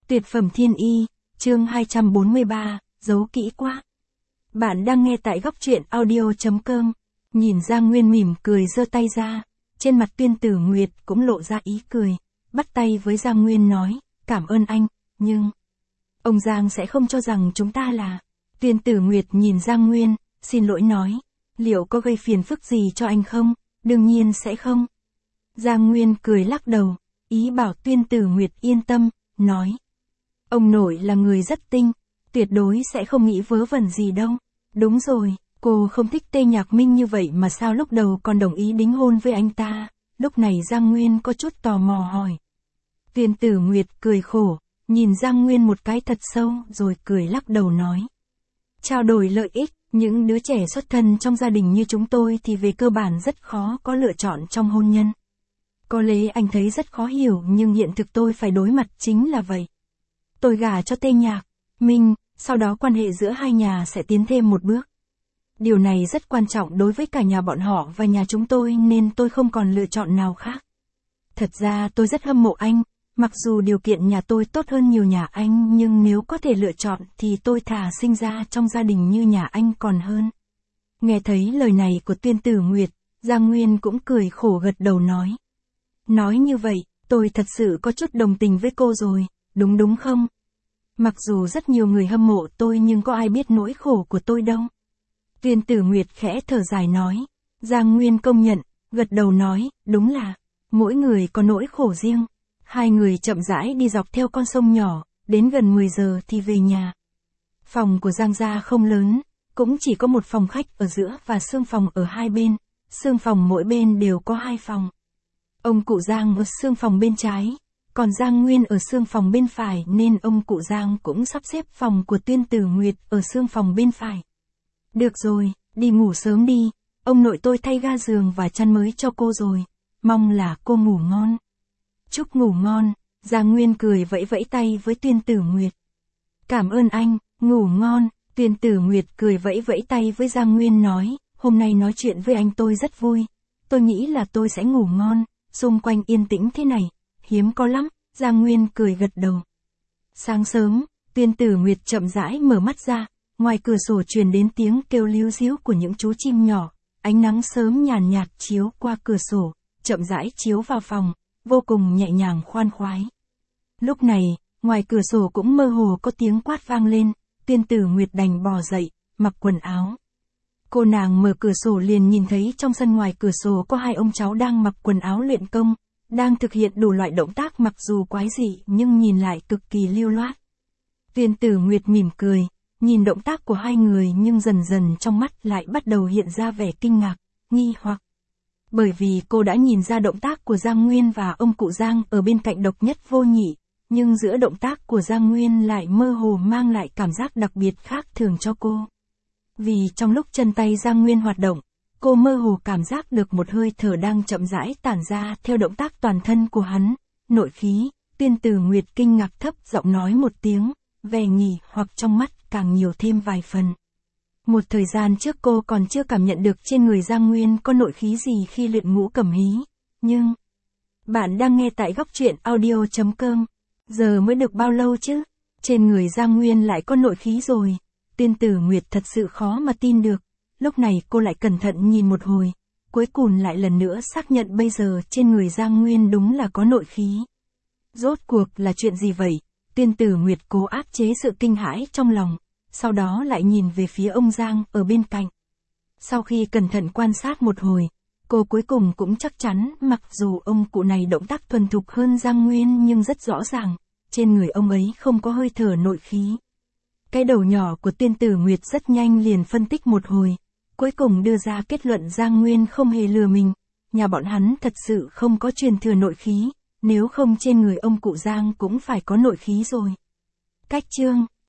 Tuyệt phẩm thiên y, chương 243, giấu kỹ quá. Bạn đang nghe tại góc truyện audio.com. Nhìn Giang Nguyên mỉm cười giơ tay ra, trên mặt Tuyên Tử Nguyệt cũng lộ ra ý cười, bắt tay với Giang Nguyên nói, cảm ơn anh, nhưng... Ông Giang sẽ không cho rằng chúng ta là... Tuyên Tử Nguyệt nhìn Giang Nguyên, xin lỗi nói, liệu có gây phiền phức gì cho anh không? Đương nhiên sẽ không. Giang Nguyên cười lắc đầu, ý bảo Tuyên Tử Nguyệt yên tâm, nói. Ông nội là người rất tinh, tuyệt đối sẽ không nghĩ vớ vẩn gì đâu. Đúng rồi, cô không thích Tê Nhạc Minh như vậy mà sao lúc đầu còn đồng ý đính hôn với anh ta. Lúc này Giang Nguyên có chút tò mò hỏi. Tuyên Tử Nguyệt cười khổ, nhìn Giang Nguyên một cái thật sâu rồi cười lắc đầu nói. Trao đổi lợi ích, những đứa trẻ xuất thân trong gia đình như chúng tôi thì về cơ bản rất khó có lựa chọn trong hôn nhân. Có lẽ anh thấy rất khó hiểu nhưng hiện thực tôi phải đối mặt chính là vậy. Tôi gả cho Tê Nhạc Minh, sau đó quan hệ giữa hai nhà sẽ tiến thêm một bước. Điều này rất quan trọng đối với cả nhà bọn họ và nhà chúng tôi nên tôi không còn lựa chọn nào khác. Thật ra tôi rất hâm mộ anh, mặc dù điều kiện nhà tôi tốt hơn nhiều nhà anh nhưng nếu có thể lựa chọn thì tôi thà sinh ra trong gia đình như nhà anh còn hơn. Nghe thấy lời này của Tuyên Tử Nguyệt, Giang Nguyên cũng cười khổ gật đầu nói. Nói như vậy, tôi thật sự có chút đồng tình với cô rồi, đúng không? Mặc dù rất nhiều người hâm mộ tôi nhưng có ai biết nỗi khổ của tôi đâu. Tuyên Tử Nguyệt khẽ thở dài nói. Giang Nguyên công nhận, gật đầu nói, đúng là, mỗi người có nỗi khổ riêng. Hai người chậm rãi đi dọc theo con sông nhỏ, đến gần 10 giờ thì về nhà. Phòng của Giang gia không lớn, cũng chỉ có một phòng khách ở giữa và xương phòng ở hai bên. Xương phòng mỗi bên đều có hai phòng. Ông cụ Giang ở xương phòng bên trái, còn Giang Nguyên ở xương phòng bên phải nên ông cụ Giang cũng sắp xếp phòng của Tuyên Tử Nguyệt ở xương phòng bên phải. Được rồi, đi ngủ sớm đi, ông nội tôi thay ga giường và chăn mới cho cô rồi, mong là cô ngủ ngon. Chúc ngủ ngon, Giang Nguyên cười vẫy vẫy tay với Tuyên Tử Nguyệt. Cảm ơn anh, ngủ ngon, Tuyên Tử Nguyệt cười vẫy vẫy tay với Giang Nguyên nói, hôm nay nói chuyện với anh tôi rất vui, tôi nghĩ là tôi sẽ ngủ ngon, xung quanh yên tĩnh thế này, hiếm có lắm, Giang Nguyên cười gật đầu. Sáng sớm, Tuyên Tử Nguyệt chậm rãi mở mắt ra, ngoài cửa sổ truyền đến tiếng kêu líu ríu của những chú chim nhỏ, ánh nắng sớm nhàn nhạt chiếu qua cửa sổ, chậm rãi chiếu vào phòng, vô cùng nhẹ nhàng khoan khoái. Lúc này, ngoài cửa sổ cũng mơ hồ có tiếng quát vang lên, Tuyên Tử Nguyệt đành bò dậy, mặc quần áo. Cô nàng mở cửa sổ liền nhìn thấy trong sân ngoài cửa sổ có hai ông cháu đang mặc quần áo luyện công, đang thực hiện đủ loại động tác mặc dù quái dị nhưng nhìn lại cực kỳ lưu loát. Tuyên Tử Nguyệt mỉm cười, nhìn động tác của hai người nhưng dần dần trong mắt lại bắt đầu hiện ra vẻ kinh ngạc, nghi hoặc. Bởi vì cô đã nhìn ra động tác của Giang Nguyên và ông cụ Giang ở bên cạnh độc nhất vô nhị, nhưng giữa động tác của Giang Nguyên lại mơ hồ mang lại cảm giác đặc biệt khác thường cho cô. Vì trong lúc chân tay Giang Nguyên hoạt động, cô mơ hồ cảm giác được một hơi thở đang chậm rãi tản ra theo động tác toàn thân của hắn, nội khí. Tuyên Tử Nguyệt kinh ngạc thấp giọng nói một tiếng, vẻ nghỉ hoặc trong mắt càng nhiều thêm vài phần. Một thời gian trước cô còn chưa cảm nhận được trên người Giang Nguyên có nội khí gì khi luyện ngũ cẩm hí, nhưng... Bạn đang nghe tại góc truyện audio.com, giờ mới được bao lâu chứ? Trên người Giang Nguyên lại có nội khí rồi. Tuyên Tử Nguyệt thật sự khó mà tin được. Lúc này cô lại cẩn thận nhìn một hồi, cuối cùng lại lần nữa xác nhận bây giờ trên người Giang Nguyên đúng là có nội khí. Rốt cuộc là chuyện gì vậy? Tuyên Tử Nguyệt cố áp chế sự kinh hãi trong lòng, sau đó lại nhìn về phía ông Giang ở bên cạnh. Sau khi cẩn thận quan sát một hồi, cô cuối cùng cũng chắc chắn mặc dù ông cụ này động tác thuần thục hơn Giang Nguyên nhưng rất rõ ràng, trên người ông ấy không có hơi thở nội khí. Cái đầu nhỏ của Tuyên Tử Nguyệt rất nhanh liền phân tích một hồi, cuối cùng đưa ra kết luận Giang Nguyên không hề lừa mình, nhà bọn hắn thật sự không có truyền thừa nội khí, nếu không trên người ông cụ Giang cũng phải có nội khí rồi. Cách chương